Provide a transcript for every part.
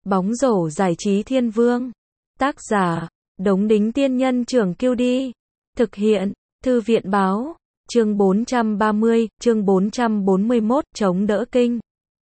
Bóng rổ giải trí thiên vương. Tác giả, Đống Đính Tiên Nhân Trưởng Kiêu Đi. Thực hiện, Thư viện Báo. Chương 430, chương 441, chống đỡ Kinh.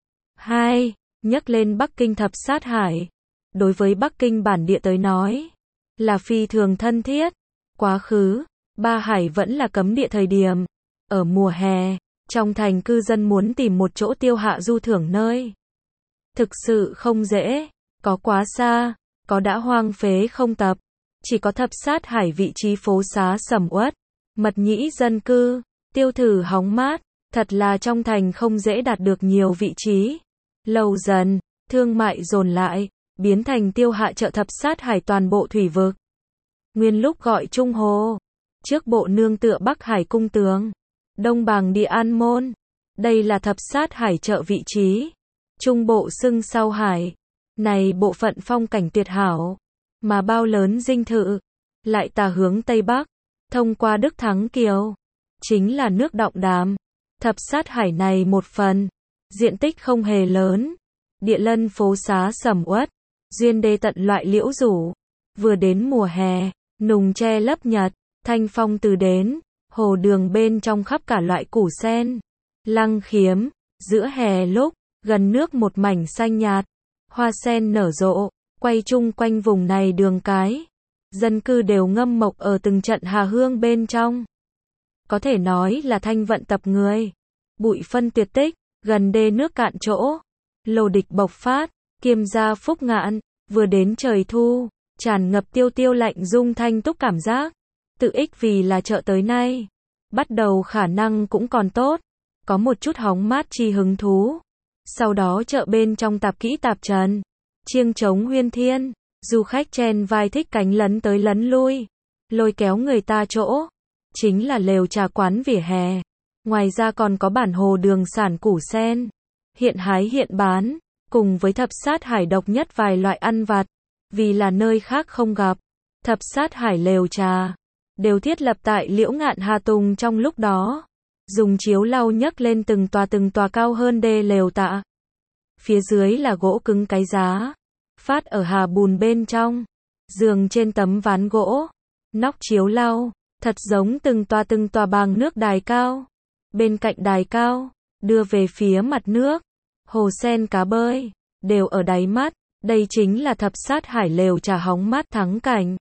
2. Nhắc lên Bắc Kinh thập sát hải. Đối với Bắc Kinh bản địa tới nói, là phi thường thân thiết. Quá khứ, Ba Hải vẫn là cấm địa thời điểm. Ở mùa hè, trong thành cư dân muốn tìm một chỗ tiêu hạ du thưởng nơi. Thực sự không dễ, có quá xa, có đã hoang phế không tập. Chỉ có thập sát hải vị trí phố xá sầm uất, mật nhĩ dân cư, tiêu thử hóng mát, thật là trong thành không dễ đạt được nhiều vị trí. Lâu dần, thương mại dồn lại, biến thành tiêu hạ chợ thập sát hải toàn bộ thủy vực. Nguyên lúc gọi Trung Hồ, trước bộ nương tựa Bắc Hải cung tướng, Đông Bàng Địa An Môn. Đây là thập sát hải chợ vị trí. Trung bộ xưng sau hải. Này bộ phận phong cảnh tuyệt hảo, mà bao lớn dinh thự, lại tả hướng Tây Bắc, thông qua Đức Thắng Kiều, chính là nước Động Đàm. Thập sát hải này một phần, diện tích không hề lớn, địa lân phố xá sầm uất, duyên đê tận loại liễu rủ. Vừa đến mùa hè, nùng che lấp nhật, thanh phong từ đến, hồ đường bên trong khắp cả loại củ sen, lăng khiếm, giữa hè lúc, gần nước một mảnh xanh nhạt, hoa sen nở rộ, quay chung quanh vùng này đường cái. Dân cư đều ngâm mộc ở từng trận hà hương bên trong. Có thể nói là thanh vận tập người. Bụi phân tuyệt tích, gần đê nước cạn chỗ. Lồ địch bộc phát, kiêm gia phúc ngạn, vừa đến trời thu, tràn ngập tiêu tiêu lạnh dung thanh túc cảm giác. Tự ích vì là chợ tới nay. Bắt đầu khả năng cũng còn tốt, có một chút hóng mát chi hứng thú. Sau đó chợ bên trong tạp kỹ tạp trần, chiêng trống huyên thiên, du khách chen vai thích cánh lấn tới lấn lui, lôi kéo người ta chỗ, chính là lều trà quán vỉa hè. Ngoài ra còn có bản hồ đường sản củ sen, hiện hái hiện bán, cùng với thập sát hải độc nhất vài loại ăn vặt, vì là nơi khác không gặp. Thập sát hải lều trà, đều thiết lập tại Liễu Ngạn Hà Tùng trong lúc đó. Dùng chiếu lau nhấc lên từng tòa cao hơn đê lều tạ. Phía dưới là gỗ cứng cái giá, phát ở hà bùn bên trong. Giường trên tấm ván gỗ, nóc chiếu lau, thật giống từng tòa bằng nước đài cao. Bên cạnh đài cao, đưa về phía mặt nước, hồ sen cá bơi, đều ở đáy mắt. Đây chính là thập sát hải lều trà hóng mát thắng cảnh.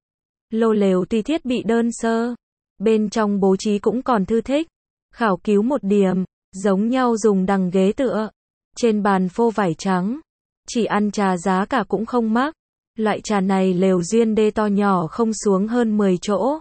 Lô lều tuy thiết bị đơn sơ, bên trong bố trí cũng còn thư thích. Khảo cứu một điểm, giống nhau dùng đằng ghế tựa. Trên bàn phô vải trắng. Chỉ ăn trà giá cả cũng không mắc. Loại trà này lều duyên đê to nhỏ không xuống hơn 10 chỗ.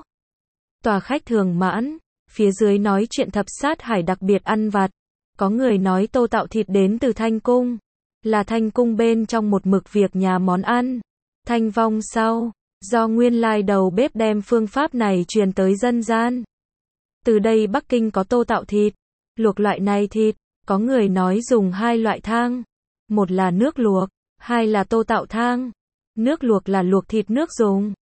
Tòa khách thường mãn. Phía dưới nói chuyện thập sát hải đặc biệt ăn vặt. Có người nói tô tạo thịt đến từ Thanh Cung. Là Thanh Cung bên trong một mực việc nhà món ăn. Thanh vong sau, do nguyên lai đầu bếp đem phương pháp này truyền tới dân gian. Từ đây Bắc Kinh có tô tạo thịt, luộc loại này thịt, có người nói dùng hai loại thang. Một là nước luộc, hai là tô tạo thang. Nước luộc là luộc thịt nước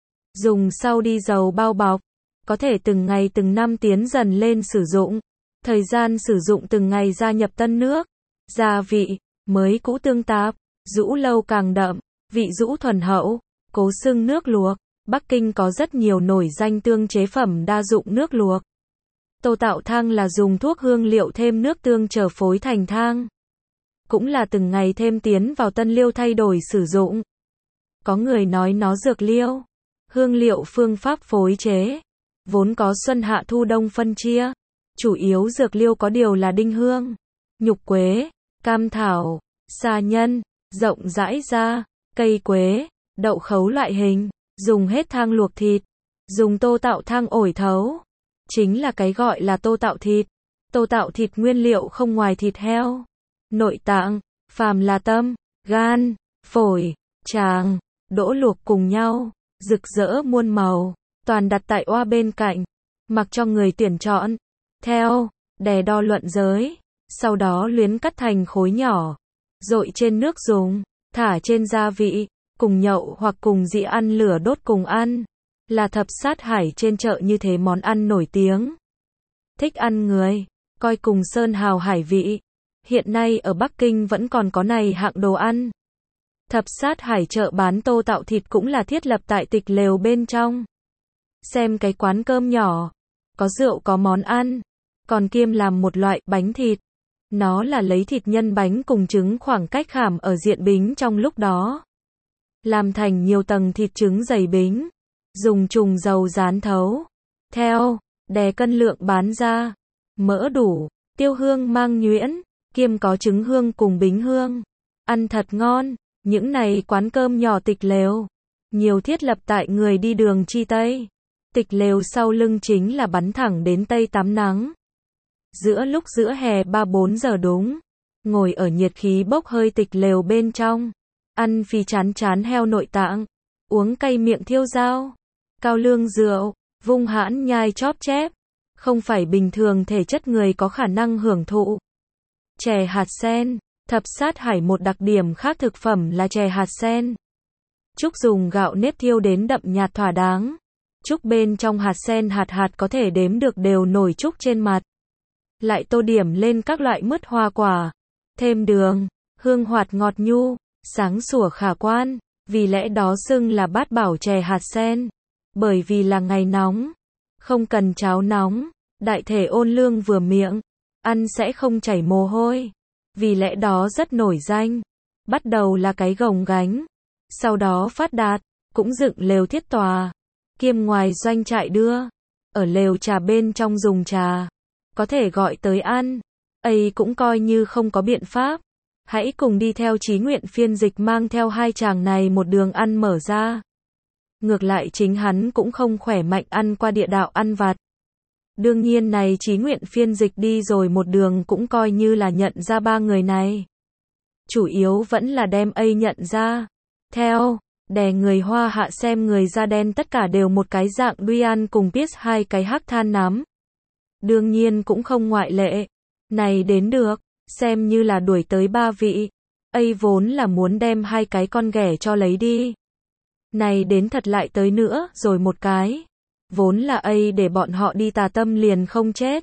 dùng sau đi dầu bao bọc, có thể từng ngày từng năm tiến dần lên sử dụng. Thời gian sử dụng từng ngày gia nhập tân nước, gia vị, mới cũ tương tạp, rũ lâu càng đậm, vị rũ thuần hậu, cố xưng nước luộc. Bắc Kinh có rất nhiều nổi danh tương chế phẩm đa dụng nước luộc. Tô tạo thang là dùng thuốc hương liệu thêm nước tương trở phối thành thang. Cũng là từng ngày thêm tiến vào tân liêu thay đổi sử dụng. Có người nói nó dược liêu, hương liệu phương pháp phối chế. Vốn có xuân hạ thu đông phân chia. Chủ yếu dược liêu có điều là đinh hương, nhục quế, cam thảo, sa nhân, rộng rãi ra, cây quế, đậu khấu loại hình. Dùng hết thang luộc thịt. Dùng tô tạo thang ổi thấu. Chính là cái gọi là tô tạo thịt. Tô tạo thịt nguyên liệu không ngoài thịt heo, nội tạng, phàm là tâm, gan, phổi, tràng, đỗ luộc cùng nhau, rực rỡ muôn màu, toàn đặt tại oa bên cạnh, mặc cho người tuyển chọn, theo, đè đo luận giới, sau đó luyến cắt thành khối nhỏ, dội trên nước dùng, thả trên gia vị, cùng nhậu hoặc cùng dĩa ăn lửa đốt cùng ăn. Là thập sát hải trên chợ như thế món ăn nổi tiếng. Thích ăn người, coi cùng sơn hào hải vị. Hiện nay ở Bắc Kinh vẫn còn có này hạng đồ ăn. Thập sát hải chợ bán tô tạo thịt cũng là thiết lập tại tịch lều bên trong. Xem cái quán cơm nhỏ, có rượu có món ăn, còn kiêm làm một loại bánh thịt. Nó là lấy thịt nhân bánh cùng trứng khoảng cách khảm ở diện bính trong lúc đó. Làm thành nhiều tầng thịt trứng dày bính, dùng trùng dầu rán thấu. Theo, đè cân lượng bán ra, mỡ đủ, tiêu hương mang nhuyễn, kiêm có trứng hương cùng bính hương. Ăn thật ngon, những này quán cơm nhỏ tịch lều. Nhiều thiết lập tại người đi đường chi Tây. Tịch lều sau lưng chính là bắn thẳng đến Tây tắm nắng. Giữa hè 3-4 giờ đúng. Ngồi ở nhiệt khí bốc hơi tịch lều bên trong. Ăn phì chán heo nội tạng. Uống cay miệng thiêu dao. Cao lương rượu. Vung hãn nhai chóp chép. Không phải bình thường thể chất người có khả năng hưởng thụ. Chè hạt sen. Thập sát hải một đặc điểm khác thực phẩm là chè hạt sen. Trúc dùng gạo nếp thiêu đến đậm nhạt thỏa đáng. Trúc bên trong hạt sen hạt có thể đếm được đều nổi trúc trên mặt. Lại tô điểm lên các loại mứt hoa quả. Thêm đường, hương hoạt ngọt nhu, sáng sủa khả quan. Vì lẽ đó xưng là bát bảo chè hạt sen. Bởi vì là ngày nóng. Không cần cháo nóng. Đại thể ôn lương vừa miệng. Ăn sẽ không chảy mồ hôi. Vì lẽ đó rất nổi danh. Bắt đầu là cái gồng gánh. Sau đó phát đạt. Cũng dựng lều thiết tòa. Kiêm ngoài doanh trại đưa. Ở lều trà bên trong dùng trà. Có thể gọi tới ăn. Ấy cũng coi như không có biện pháp. Hãy cùng đi theo Chí Nguyện phiên dịch mang theo hai chàng này một đường ăn mở ra. Ngược lại chính hắn cũng không khỏe mạnh ăn qua địa đạo ăn vặt. Đương nhiên này Chí Nguyện phiên dịch đi rồi một đường cũng coi như là nhận ra ba người này. Chủ yếu vẫn là đem ấy nhận ra. Theo, đè người Hoa Hạ xem người da đen tất cả đều một cái dạng Duyan cùng Pierce hai cái hắc than nắm. Đương nhiên cũng không ngoại lệ. Này đến được, xem như là đuổi tới ba vị. Ấy vốn là muốn đem hai cái con ghẻ cho lấy đi. Này đến thật lại tới nữa, rồi một cái. Vốn là ấy để bọn họ đi tà tâm liền không chết.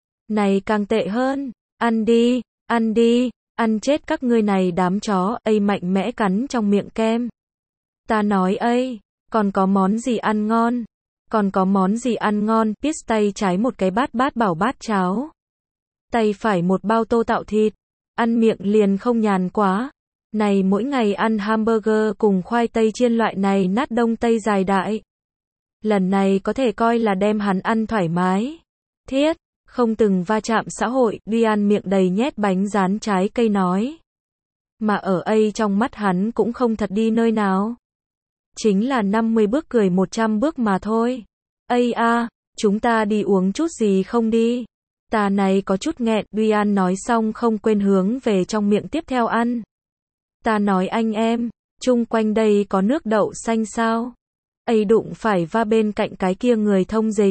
Này càng tệ hơn. Ăn đi, ăn đi, ăn chết các ngươi này đám chó. Ấy mạnh mẽ cắn trong miệng kem. Ta nói ấy, còn có món gì ăn ngon? Còn có món gì ăn ngon? Pierce tay trái một cái bát bảo bát cháo. Tay phải một bao tô tạo thịt. Ăn miệng liền không nhàn quá. Này mỗi ngày ăn hamburger cùng khoai tây chiên loại này nát đông tây dài đại. Lần này có thể coi là đem hắn ăn thoải mái. Thiết, không từng va chạm xã hội, Duyan miệng đầy nhét bánh rán trái cây nói. Mà ở ấy trong mắt hắn cũng không thật đi nơi nào. Chính là 50 bước cười 100 bước mà thôi. Ây a, chúng ta đi uống chút gì không đi? Ta này có chút nghẹn, Duyan nói xong không quên hướng về trong miệng tiếp theo ăn. Ta nói anh em, chung quanh đây có nước đậu xanh sao? Ấy đụng phải va bên cạnh cái kia người thông dịch.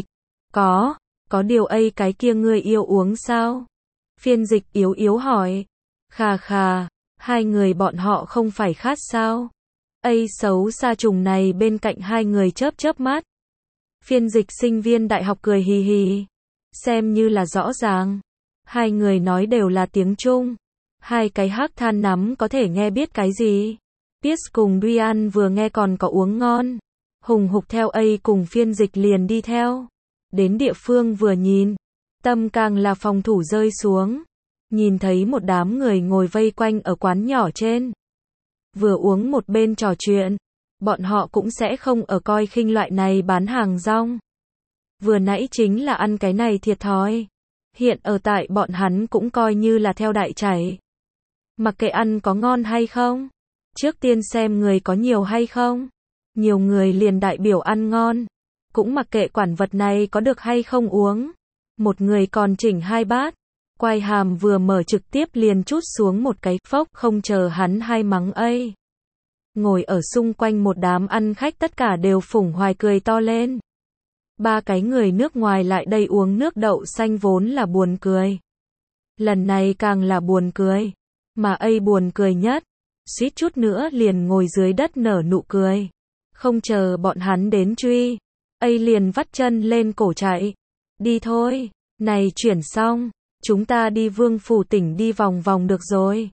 Có điều ấy cái kia người yêu uống sao? Phiên dịch yếu hỏi. Khà, hai người bọn họ không phải khát sao? Ấy xấu xa trùng này bên cạnh hai người chớp mắt. Phiên dịch sinh viên đại học cười hì hì. Xem như là rõ ràng. Hai người nói đều là tiếng Trung. Hai cái hắc than nắm có thể nghe biết cái gì. Pierce cùng Duyan vừa nghe còn có uống ngon. Hùng hục theo ấy cùng phiên dịch liền đi theo. Đến địa phương vừa nhìn. Tâm càng là phòng thủ rơi xuống. Nhìn thấy một đám người ngồi vây quanh ở quán nhỏ trên. Vừa uống một bên trò chuyện. Bọn họ cũng sẽ không ở coi khinh loại này bán hàng rong. Vừa nãy chính là ăn cái này thiệt thòi. Hiện ở tại bọn hắn cũng coi như là theo đại chảy. Mặc kệ ăn có ngon hay không. Trước tiên xem người có nhiều hay không. Nhiều người liền đại biểu ăn ngon. Cũng mặc kệ quản vật này có được hay không uống. Một người còn chỉnh hai bát. Quai hàm vừa mở trực tiếp liền trút xuống một cái phốc không chờ hắn hai mắng ấy. Ngồi ở xung quanh một đám ăn khách tất cả đều phủng hoài cười to lên. Ba cái người nước ngoài lại đây uống nước đậu xanh vốn là buồn cười. Lần này càng là buồn cười. Mà ấy buồn cười nhất. Suýt chút nữa liền ngồi dưới đất nở nụ cười. Không chờ bọn hắn đến truy. Ấy liền vắt chân lên cổ chạy. Đi thôi. Này chuyển xong. Chúng ta đi Vương Phủ tỉnh đi vòng vòng được rồi.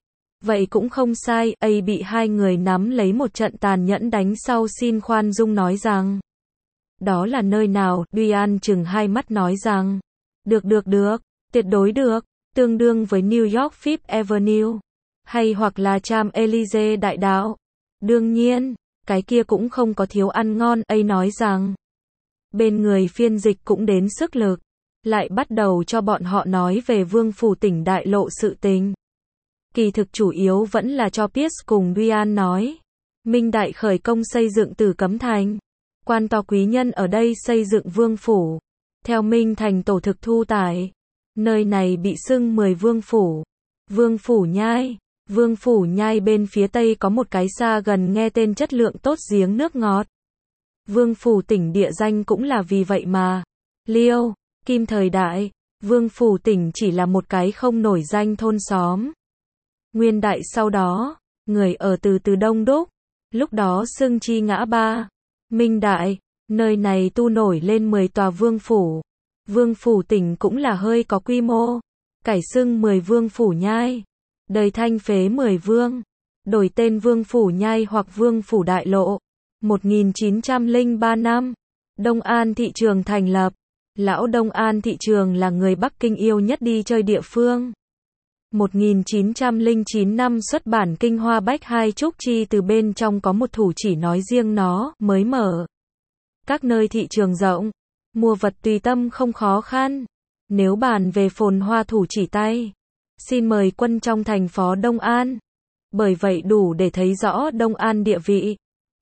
Vậy cũng không sai, bị hai người nắm lấy một trận tàn nhẫn đánh sau xin khoan dung nói rằng. Đó là nơi nào? Duyan chừng hai mắt nói rằng. Được, tuyệt đối được, tương đương với New York Fifth Avenue. Hay hoặc là Champs-Élysées đại đạo. Đương nhiên, cái kia cũng không có thiếu ăn ngon, nói rằng. Bên người phiên dịch cũng đến sức lực. Lại bắt đầu cho bọn họ nói về Vương phủ tỉnh đại lộ sự tình. Kỳ thực chủ yếu vẫn là cho Pierce cùng Duyan nói. Minh đại khởi công xây dựng Tử Cấm Thành. Quan to quý nhân ở đây xây dựng vương phủ. Theo Minh thành tổ thực thu tải. Nơi này bị xưng 10 vương phủ. Vương phủ Nhai. Vương phủ Nhai bên phía tây có một cái xa gần nghe tên chất lượng tốt giếng nước ngọt. Vương phủ tỉnh địa danh cũng là vì vậy mà. Liêu, Kim thời đại, Vương phủ tỉnh chỉ là một cái không nổi danh thôn xóm. Nguyên đại sau đó, người ở từ đông đúc, lúc đó xưng chi ngã ba. Minh đại, nơi này tu nổi lên 10 tòa vương phủ. Vương phủ tỉnh cũng là hơi có quy mô. Cải xưng 10 vương phủ Nhai. Đời Thanh phế 10 vương. Đổi tên Vương phủ Nhai hoặc Vương phủ Đại Lộ. 1903 năm. Đông An thị trường thành lập. Lão Đông An thị trường là người Bắc Kinh yêu nhất đi chơi địa phương. 1909 năm xuất bản Kinh Hoa Bách Hai Trúc Chi, từ bên trong có một thủ chỉ nói riêng nó, mới mở. Các nơi thị trường rộng, mua vật tùy tâm không khó khăn. Nếu bàn về phồn hoa thủ chỉ tay, xin mời quân trong thành phó Đông An. Bởi vậy đủ để thấy rõ Đông An địa vị.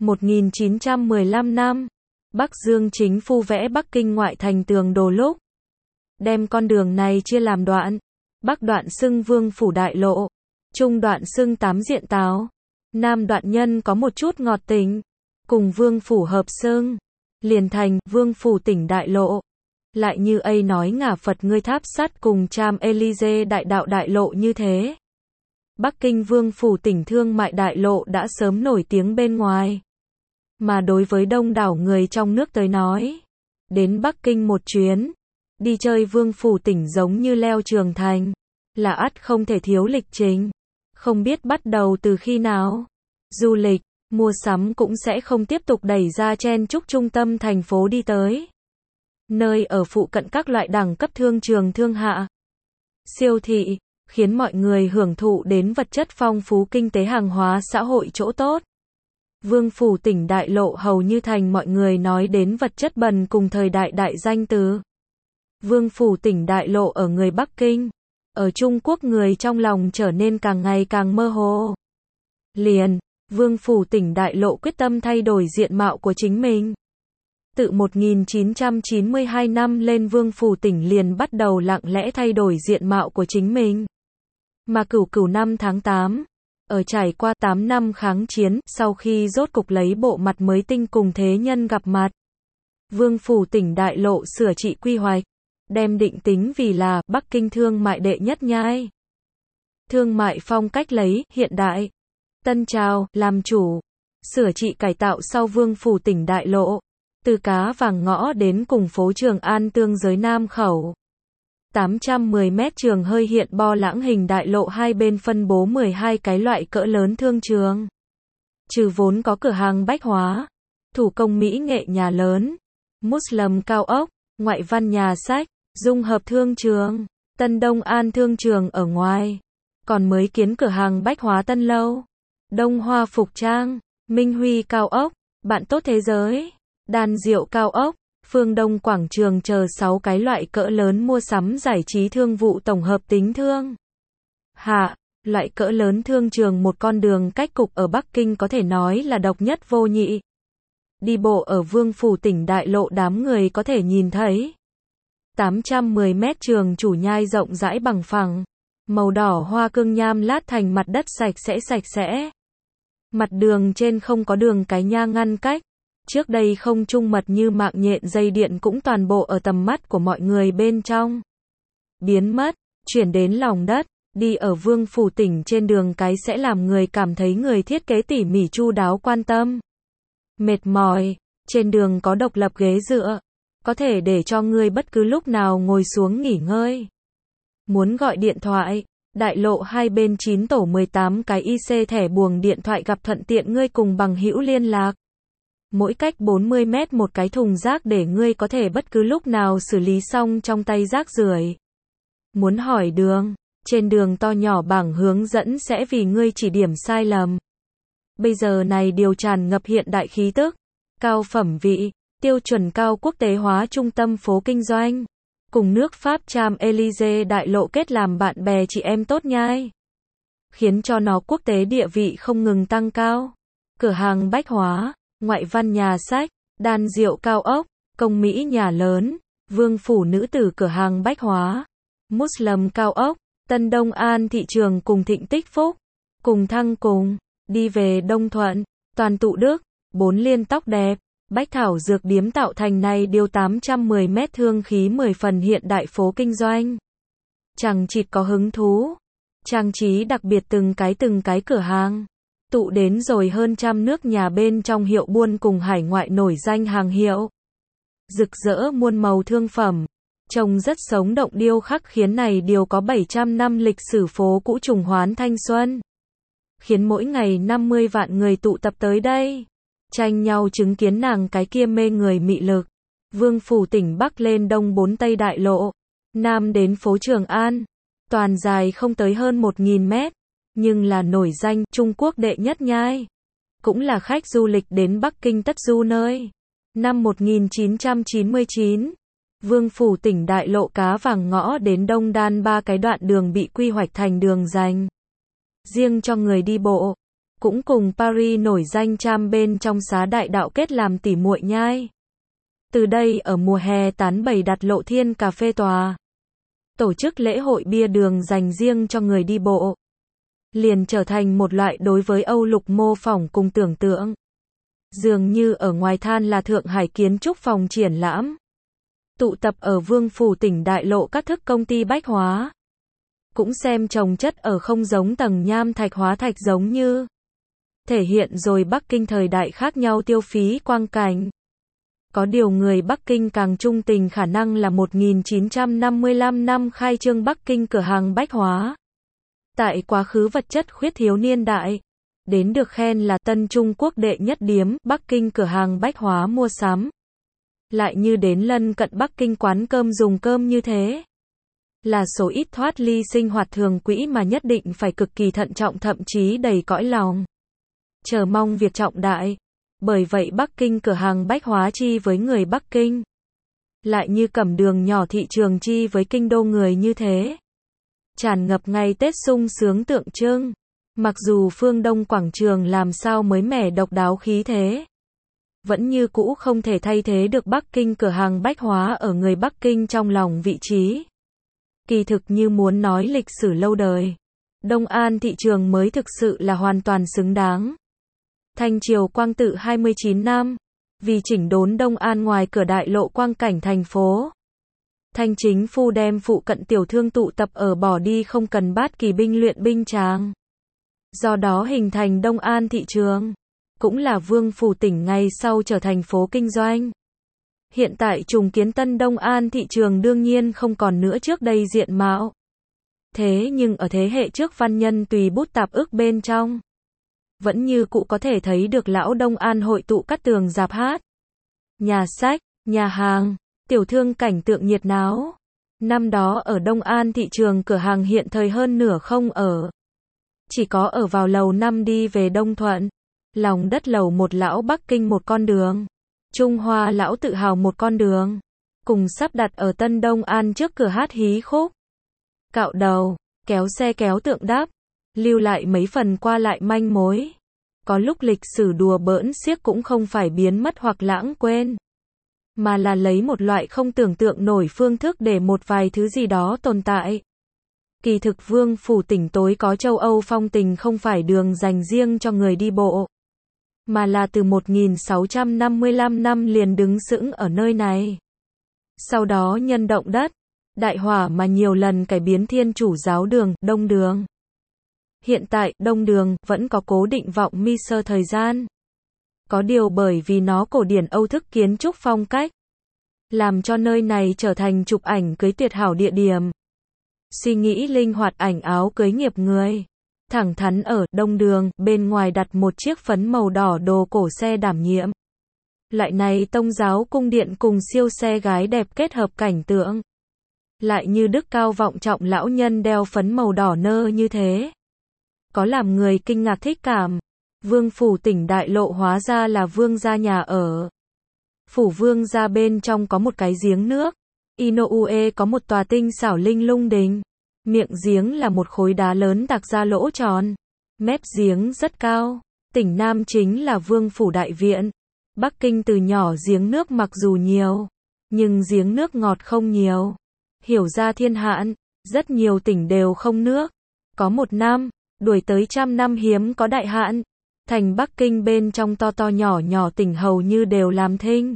1915 năm, Bắc Dương chính phu vẽ Bắc Kinh ngoại thành tường đồ lúc. Đem con đường này chia làm đoạn. Bắc đoạn xưng Vương phủ Đại Lộ, Trung đoạn xưng Tám Diện Táo, Nam đoạn nhân có một chút ngọt tình, cùng Vương phủ hợp xưng, liền thành Vương phủ tỉnh Đại Lộ. Lại như nói ngả Phật ngươi tháp sắt cùng Champs-Élysées đại đạo Đại Lộ như thế. Bắc Kinh Vương phủ tỉnh thương mại Đại Lộ đã sớm nổi tiếng bên ngoài. Mà đối với đông đảo người trong nước tới nói, đến Bắc Kinh một chuyến, đi chơi Vương phủ tỉnh giống như leo Trường Thành, là ắt không thể thiếu lịch trình. Không biết bắt đầu từ khi nào, du lịch, mua sắm cũng sẽ không tiếp tục đẩy ra chen chúc trung tâm thành phố đi tới. Nơi ở phụ cận các loại đẳng cấp thương trường thương hạ, siêu thị, khiến mọi người hưởng thụ đến vật chất phong phú kinh tế hàng hóa xã hội chỗ tốt. Vương phủ tỉnh Đại Lộ hầu như thành mọi người nói đến vật chất bần cùng thời đại đại danh từ. Vương phủ tỉnh Đại Lộ ở người Bắc Kinh, ở Trung Quốc người trong lòng trở nên càng ngày càng mơ hồ. Liền, Vương phủ tỉnh Đại Lộ quyết tâm thay đổi diện mạo của chính mình. Tự 1992 năm lên Vương phủ tỉnh liền bắt đầu lặng lẽ thay đổi diện mạo của chính mình. Mà Cửu năm tháng 8, ở trải qua 8 năm kháng chiến, sau khi rốt cục lấy bộ mặt mới tinh cùng thế nhân gặp mặt, Vương phủ tỉnh Đại Lộ sửa trị quy hoạch, đem định tính vì là Bắc Kinh thương mại đệ nhất nhai. Thương mại phong cách lấy hiện đại, tân trào làm chủ, sửa trị cải tạo sau Vương phủ tỉnh Đại Lộ, từ Cá Vàng Ngõ đến cùng phố Trường An tương giới Nam Khẩu. 810 mét trường hơi hiện bo lãng hình đại lộ, hai bên phân bố 12 cái loại cỡ lớn thương trường. Trừ vốn có cửa hàng bách hóa, thủ công mỹ nghệ nhà lớn, Muslim cao ốc, ngoại văn nhà sách, dung hợp thương trường, Tân Đông An thương trường ở ngoài. Còn mới kiến cửa hàng bách hóa Tân Lâu, Đông Hoa Phục Trang, Minh Huy cao ốc, Bạn Tốt Thế Giới, Đan Diệu cao ốc, Phương Đông Quảng Trường chờ 6 cái loại cỡ lớn mua sắm giải trí thương vụ tổng hợp tính thương hạ, loại cỡ lớn thương trường một con đường cách cục ở Bắc Kinh có thể nói là độc nhất vô nhị. Đi bộ ở Vương phủ tỉnh Đại Lộ đám người có thể nhìn thấy 810 mét trường chủ nhai rộng rãi bằng phẳng, màu đỏ hoa cương nham lát thành mặt đất sạch sẽ. Mặt đường trên không có đường cái nha ngăn cách. Trước đây không trung mật như mạng nhện dây điện cũng toàn bộ ở tầm mắt của mọi người bên trong. Biến mất, chuyển đến lòng đất, đi ở Vương phủ tỉnh trên đường cái sẽ làm người cảm thấy người thiết kế tỉ mỉ chu đáo quan tâm. Mệt mỏi, trên đường có độc lập ghế dựa, có thể để cho người bất cứ lúc nào ngồi xuống nghỉ ngơi. Muốn gọi điện thoại, Đại lộ hai bên 9 tổ 18 cái IC thẻ buồng điện thoại gặp thuận tiện ngươi cùng bằng hữu liên lạc. Mỗi cách 40 mét một cái thùng rác để ngươi có thể bất cứ lúc nào xử lý xong trong tay rác rưởi. Muốn hỏi đường, trên đường to nhỏ bảng hướng dẫn sẽ vì ngươi chỉ điểm sai lầm. Bây giờ này điều tràn ngập hiện đại khí tức, cao phẩm vị, tiêu chuẩn cao quốc tế hóa trung tâm phố kinh doanh. Cùng nước Pháp Champs-Élysées đại lộ kết làm bạn bè chị em tốt nhai. Khiến cho nó quốc tế địa vị không ngừng tăng cao. Cửa hàng bách hóa, ngoại văn nhà sách, đan rượu cao ốc, công mỹ nhà lớn, vương phủ nữ tử cửa hàng bách hóa, Muslim cao ốc, Tân Đông An thị trường cùng Thịnh Tích Phúc, cùng Thăng cùng, đi về Đông Thuận, Toàn Tụ Đức, 4 Liên Tóc Đẹp. Bách Thảo Dược Điếm tạo thành này điều 810 mét thương khí 10 phần hiện đại phố kinh doanh. Chẳng chịt có hứng thú. Trang trí đặc biệt từng cái cửa hàng. Tụ đến rồi hơn trăm nước nhà bên trong hiệu buôn cùng hải ngoại nổi danh hàng hiệu. Rực rỡ muôn màu thương phẩm. Trông rất sống động điêu khắc khiến này điều có 700 năm lịch sử phố cũ trùng hoán thanh xuân. Khiến mỗi ngày 50 vạn người tụ tập tới đây. Tranh nhau chứng kiến nàng cái kia mê người mị lực. Vương phủ tỉnh Bắc lên Đông 4 Tây đại lộ, Nam đến phố Trường An, toàn dài không tới hơn 1.000 mét, nhưng là nổi danh Trung Quốc đệ nhất nhai. Cũng là khách du lịch đến Bắc Kinh tất du nơi. Năm 1999, Vương phủ tỉnh đại lộ Cá Vàng ngõ đến Đông Đan 3 cái đoạn đường bị quy hoạch thành đường dành riêng cho người đi bộ. Cũng cùng Paris nổi danh Cham bên trong xá đại đạo kết làm tỉ muội nhai. Từ đây ở mùa hè tán bày đặt lộ thiên cà phê tòa. Tổ chức lễ hội bia đường dành riêng cho người đi bộ. Liền trở thành một loại đối với Âu lục mô phỏng cùng tưởng tượng. Dường như ở ngoài than là Thượng Hải kiến trúc phòng triển lãm. Tụ tập ở Vương phủ tỉnh đại lộ các thức công ty bách hóa. Cũng xem trồng chất ở không giống tầng nham thạch hóa thạch giống như. Thể hiện rồi Bắc Kinh thời đại khác nhau tiêu phí quang cảnh. Có điều người Bắc Kinh càng trung tình khả năng là 1955 năm khai trương Bắc Kinh cửa hàng bách hóa. Tại quá khứ vật chất khuyết thiếu niên đại, đến được khen là Tân Trung Quốc đệ nhất điếm Bắc Kinh cửa hàng bách hóa mua sắm. Lại như đến lân cận Bắc Kinh quán cơm dùng cơm như thế. Là số ít thoát ly sinh hoạt thường quỹ mà nhất định phải cực kỳ thận trọng thậm chí đầy cõi lòng. Chờ mong việc trọng đại. Bởi vậy Bắc Kinh cửa hàng bách hóa chi với người Bắc Kinh. Lại như cẩm đường nhỏ thị trường chi với kinh đô người như thế. Tràn ngập ngày Tết sung sướng tượng trưng. Mặc dù phương Đông quảng trường làm sao mới mẻ độc đáo khí thế. Vẫn như cũ không thể thay thế được Bắc Kinh cửa hàng bách hóa ở người Bắc Kinh trong lòng vị trí. Kỳ thực như muốn nói lịch sử lâu đời. Đông An thị trường mới thực sự là hoàn toàn xứng đáng. Thanh triều Quang Tự 29 năm, vì chỉnh đốn Đông An ngoài cửa đại lộ quang cảnh thành phố. Thanh chính phu đem phụ cận tiểu thương tụ tập ở bỏ đi không cần bát kỳ binh luyện binh tràng. Do đó hình thành Đông An thị trường, cũng là Vương phủ tỉnh ngày sau trở thành phố kinh doanh. Hiện tại trùng kiến Tân Đông An thị trường đương nhiên không còn nữa trước đây diện mạo. Thế nhưng ở thế hệ trước văn nhân tùy bút tạp ức bên trong. Vẫn như cụ có thể thấy được lão Đông An hội tụ các tường rạp hát. Nhà sách, nhà hàng, tiểu thương cảnh tượng nhiệt náo. Năm đó ở Đông An thị trường cửa hàng hiện thời hơn nửa không ở. Chỉ có ở vào lầu 5 đi về Đông Thuận. Lòng đất lầu 1 lão Bắc Kinh một con đường. Trung Hoa lão tự hào một con đường. Cùng sắp đặt ở Tân Đông An trước cửa hát hí khúc. Cạo đầu, kéo xe kéo tượng đáp. Lưu lại mấy phần qua lại manh mối. Có lúc lịch sử đùa bỡn xiếc cũng không phải biến mất hoặc lãng quên. Mà là lấy một loại không tưởng tượng nổi phương thức để một vài thứ gì đó tồn tại. Kỳ thực Vương phủ tỉnh tối có châu Âu phong tình không phải đường dành riêng cho người đi bộ. Mà là từ 1655 năm liền đứng sững ở nơi này. Sau đó nhân động đất, đại hỏa mà nhiều lần cải biến Thiên Chủ giáo đường, Đông đường. Hiện tại, Đông đường vẫn có cố định vọng mi sơ thời gian. Có điều bởi vì nó cổ điển Âu thức kiến trúc phong cách, làm cho nơi này trở thành chụp ảnh cưới tuyệt hảo địa điểm. suy nghĩ linh hoạt ảnh áo cưới nghiệp người. Thẳng thắn ở đông đường, bên ngoài đặt một chiếc phấn màu đỏ đồ cổ xe đảm nhiệm. Loại này tông giáo cung điện cùng siêu xe gái đẹp kết hợp cảnh tượng. Lại như đức cao vọng trọng lão nhân đeo phấn màu đỏ nơ như thế. Có làm người kinh ngạc thích cảm. Vương phủ tỉnh đại lộ hóa ra là vương gia nhà ở. Phủ vương gia bên trong có một cái giếng nước. Inoue có một tòa tinh xảo linh lung đình. Miệng giếng là một khối đá lớn tạc ra lỗ tròn. Mép giếng rất cao. Tỉnh Nam chính là vương phủ đại viện. Bắc Kinh từ nhỏ giếng nước mặc dù nhiều, nhưng giếng nước ngọt không nhiều. Hiểu ra thiên hạn, rất nhiều tỉnh đều không nước. Có một năm, đuổi tới 100 năm hiếm có đại hạn. Thành Bắc Kinh bên trong to to nhỏ nhỏ tỉnh hầu như đều làm thinh.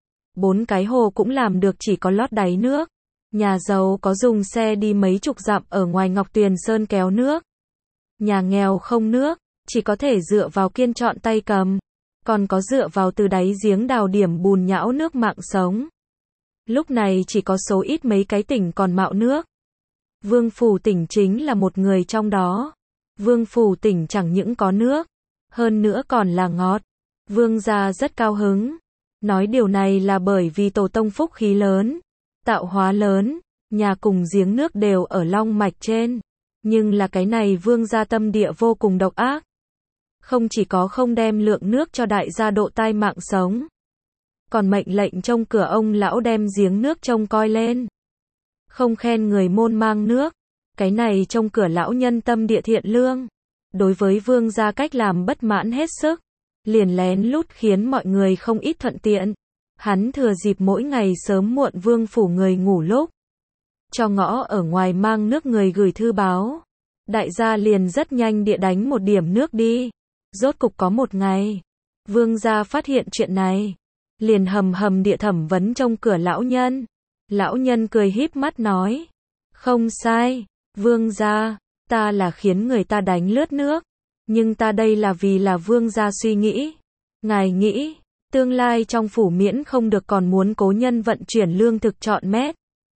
4 cái hồ cũng làm được chỉ có lót đáy nước. Nhà giàu có dùng xe đi mấy chục dặm ở ngoài Ngọc Tuyền Sơn kéo nước. Nhà nghèo không nước, chỉ có thể dựa vào kiên chọn tay cầm. Còn có dựa vào từ đáy giếng đào điểm bùn nhão nước mạng sống. Lúc này chỉ có số ít mấy cái tỉnh còn mạo nước. Vương phủ tỉnh chính là một người trong đó. Vương phủ tỉnh chẳng những có nước, hơn nữa còn là ngọt. Vương gia rất cao hứng. Nói điều này là bởi vì tổ tông phúc khí lớn, tạo hóa lớn, nhà cùng giếng nước đều ở long mạch trên. Nhưng là cái này vương gia tâm địa vô cùng độc ác. Không chỉ có không đem lượng nước cho đại gia độ tai mạng sống, còn mệnh lệnh trông cửa ông lão đem giếng nước trông coi lên. Không khen người môn mang nước. Cái này trông cửa lão nhân tâm địa thiện lương. Đối với vương gia cách làm bất mãn hết sức. Liền lén lút khiến mọi người không ít thuận tiện. Hắn thừa dịp mỗi ngày sớm muộn vương phủ người ngủ lúc. Cho ngõ ở ngoài mang nước người gửi thư báo. Đại gia liền rất nhanh địa đánh một điểm nước đi. Rốt cục có một ngày, vương gia phát hiện chuyện này. Liền hầm hầm địa thẩm vấn trông cửa lão nhân. Lão nhân cười híp mắt nói. Không sai, vương gia, ta là khiến người ta đánh lướt nước. Nhưng ta đây là vì là vương gia suy nghĩ. Ngài nghĩ, tương lai trong phủ miễn không được còn muốn cố nhân vận chuyển lương thực trọn mét.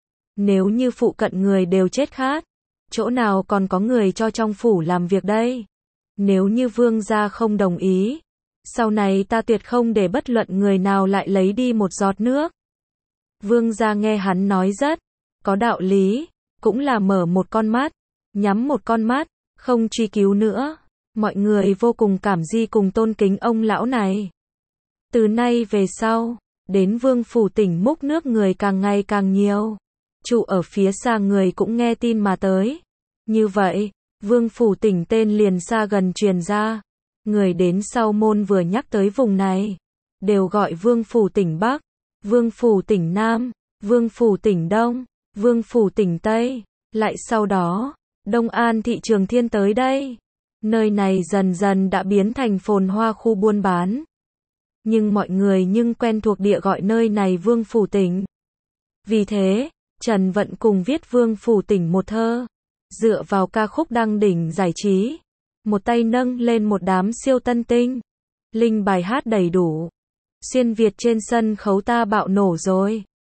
Nếu như phụ cận người đều chết khát, chỗ nào còn có người cho trong phủ làm việc đây? Nếu như vương gia không đồng ý, sau này ta tuyệt không để bất luận người nào lại lấy đi một giọt nước. Vương gia nghe hắn nói rất có đạo lý, cũng là mở một con mắt, nhắm một con mắt, không truy cứu nữa. Mọi người vô cùng cảm di cùng tôn kính ông lão này. Từ nay về sau, đến vương phủ tỉnh múc nước người càng ngày càng nhiều. Trụ ở phía xa người cũng nghe tin mà tới. Như vậy, vương phủ tỉnh tên liền xa gần truyền ra. Người đến sau môn vừa nhắc tới vùng này, đều gọi vương phủ tỉnh Bắc, vương phủ tỉnh Nam, vương phủ tỉnh Đông, vương phủ tỉnh Tây. Lại sau đó, Đông An thị Trường Thiên tới đây. Nơi này dần dần đã biến thành phồn hoa khu buôn bán. Nhưng mọi người quen thuộc địa gọi nơi này vương phủ tỉnh. Vì thế, Trần Vận cùng viết vương phủ tỉnh một thơ. Dựa vào ca khúc đăng đỉnh giải trí. Một tay nâng lên một đám siêu tân tinh. Linh bài hát đầy đủ. Xuyên Việt trên sân khấu ta bạo nổ rồi.